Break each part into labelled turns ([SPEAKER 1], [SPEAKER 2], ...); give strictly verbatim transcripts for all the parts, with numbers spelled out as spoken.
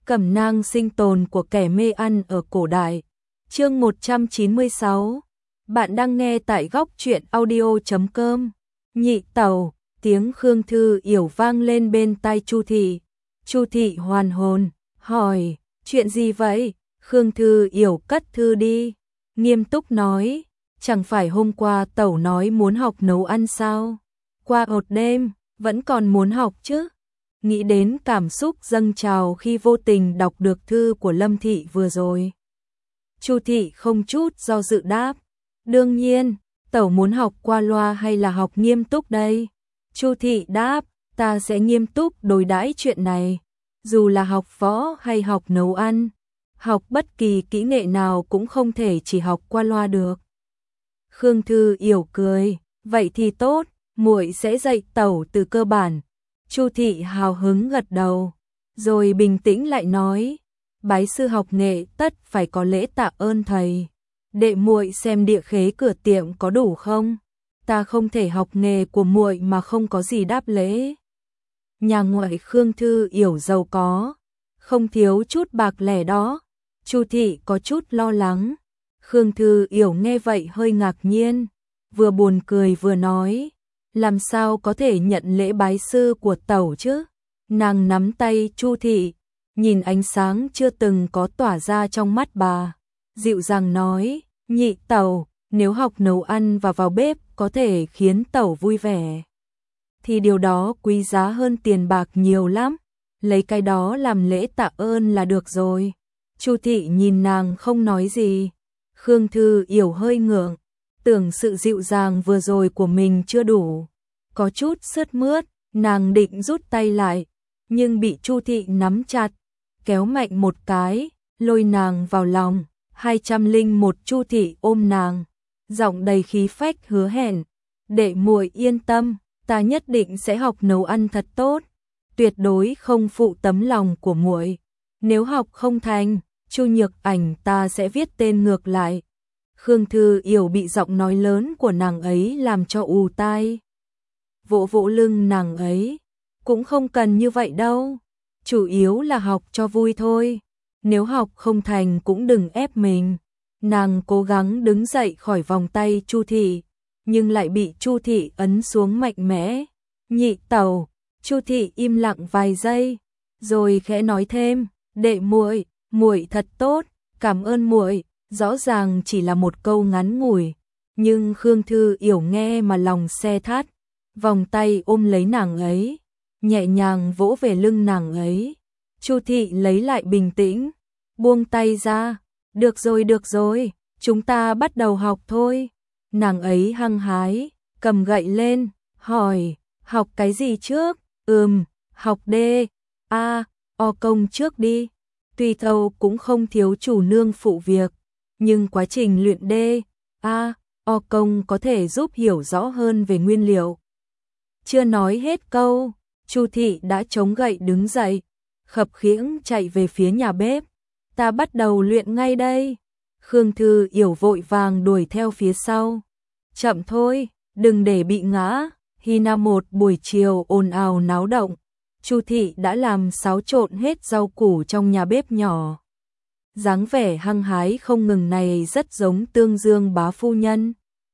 [SPEAKER 1] Cẩm nang sinh tồn của kẻ mê ăn ở cổ đại. Chương một trăm chín mươi sáu. Bạn đang nghe tại góc truyện audio chấm com. Nhị tẩu, tiếng Khương Thư Yểu vang lên bên tai Chu thị. Chu thị hoàn hồn, hỏi, chuyện gì vậy? Khương Thư Yểu cất thư đi, nghiêm túc nói, chẳng phải hôm qua tẩu nói muốn học nấu ăn sao? Qua một đêm, vẫn còn muốn học chứ? Nghĩ đến cảm xúc dâng trào khi vô tình đọc được thư của Lâm thị vừa rồi. Chu thị không chút do dự đáp, đương nhiên, tẩu muốn học qua loa hay là học nghiêm túc đây? Chu thị đáp, ta sẽ nghiêm túc đối đãi chuyện này, dù là học võ hay học nấu ăn, học bất kỳ kỹ nghệ nào cũng không thể chỉ học qua loa được. Khương Thư Yểu cười, vậy thì tốt, muội sẽ dạy tẩu từ cơ bản. Chu thị hào hứng gật đầu, rồi bình tĩnh lại nói, bái sư học nghệ tất phải có lễ tạ ơn thầy. Đệ muội xem địa khế cửa tiệm có đủ không? Ta không thể học nghề của muội mà không có gì đáp lễ. Nhà ngoại Khương Thư Yểu giàu có, không thiếu chút bạc lẻ đó. Chu thị có chút lo lắng. Khương Thư Yểu nghe vậy hơi ngạc nhiên, vừa buồn cười vừa nói, làm sao có thể nhận lễ bái sư của tẩu chứ? Nàng nắm tay Chu thị, nhìn ánh sáng chưa từng có tỏa ra trong mắt bà, dịu dàng nói, nhị tẩu, nếu học nấu ăn và vào bếp có thể khiến tẩu vui vẻ, thì điều đó quý giá hơn tiền bạc nhiều lắm, lấy cái đó làm lễ tạ ơn là được rồi. Chu thị nhìn nàng không nói gì. Khương Thư Yểu hơi ngượng, tưởng sự dịu dàng vừa rồi của mình chưa đủ, có chút sướt mướt, nàng định rút tay lại, nhưng bị Chu thị nắm chặt, kéo mạnh một cái, lôi nàng vào lòng. Hai trăm linh một Chu thị ôm nàng, giọng đầy khí phách hứa hẹn, đệ muội yên tâm, ta nhất định sẽ học nấu ăn thật tốt, tuyệt đối không phụ tấm lòng của muội. Nếu học không thành, Chu Nhược Ảnh ta sẽ viết tên ngược lại. Khương Thư Yểu bị giọng nói lớn của nàng ấy làm cho ù tai. Vỗ vỗ lưng nàng ấy, cũng không cần như vậy đâu, chủ yếu là học cho vui thôi. Nếu học không thành cũng đừng ép mình. Nàng cố gắng đứng dậy khỏi vòng tay Chu thị, nhưng lại bị Chu thị ấn xuống mạnh mẽ. Nhị tẩu. Chu thị im lặng vài giây, rồi khẽ nói thêm, đệ muội, muội thật tốt, cảm ơn muội. Rõ ràng chỉ là một câu ngắn ngủi, nhưng Khương Thư Yểu nghe mà lòng se thắt, vòng tay ôm lấy nàng ấy, nhẹ nhàng vỗ về lưng nàng ấy. Chu thị lấy lại bình tĩnh, buông tay ra, được rồi được rồi, chúng ta bắt đầu học thôi. Nàng ấy hăng hái, cầm gậy lên, hỏi, học cái gì trước? Ừm, học D, A, O công trước đi. Tuy thâu cũng không thiếu chủ nương phụ việc, nhưng quá trình luyện D, A, O công có thể giúp hiểu rõ hơn về nguyên liệu. Chưa nói hết câu, Chu thị đã chống gậy đứng dậy, khập khiễng chạy về phía nhà bếp. Ta bắt đầu luyện ngay đây. Khương Thư Yểu vội vàng đuổi theo phía sau. Chậm thôi, đừng để bị ngã. Hi Nam một buổi chiều ồn ào náo động, Chu thị đã làm xáo trộn hết rau củ trong nhà bếp nhỏ. Dáng vẻ hăng hái không ngừng này rất giống Tương Dương bá phu nhân.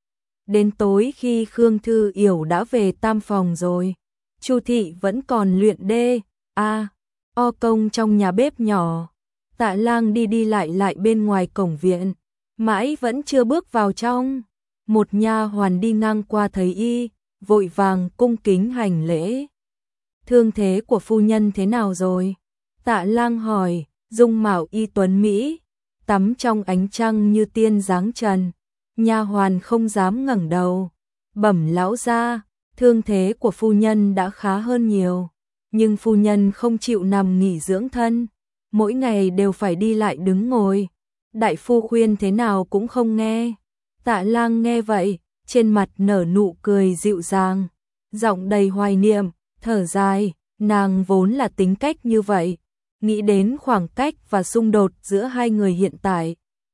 [SPEAKER 1] Đến tối khi Khương Thư Yểu đã về tam phòng rồi, Chu thị vẫn còn luyện D, A, O công trong nhà bếp nhỏ. Tạ Lang đi đi lại lại bên ngoài cổng viện, mãi vẫn chưa bước vào trong. Một nha hoàn đi ngang qua thấy y, vội vàng cung kính hành lễ. Thương thế của phu nhân thế nào rồi? Tạ Lang hỏi. Dung mạo y tuấn mỹ, tắm trong ánh trăng như tiên dáng trần. Nha hoàn không dám ngẩng đầu. Bẩm lão gia, thương thế của phu nhân đã khá hơn nhiều, nhưng phu nhân không chịu nằm nghỉ dưỡng thân, mỗi ngày đều phải đi lại đứng ngồi. Đại phu khuyên thế nào cũng không nghe. Tạ Lang nghe vậy, trên mặt nở nụ cười dịu dàng, giọng đầy hoài niệm, thở dài, nàng vốn là tính cách như vậy. Nghĩ đến khoảng cách và xung đột giữa hai người hiện tại,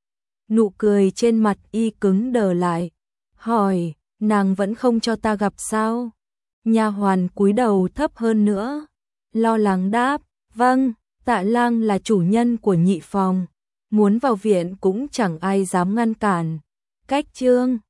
[SPEAKER 1] nụ cười trên mặt y cứng đờ lại, hỏi, nàng vẫn không cho ta gặp sao? Nha hoàn cúi đầu thấp hơn nữa, lo lắng đáp, vâng, Tạ Lang là chủ nhân của nhị phòng, muốn vào viện cũng chẳng ai dám ngăn cản. Cách chương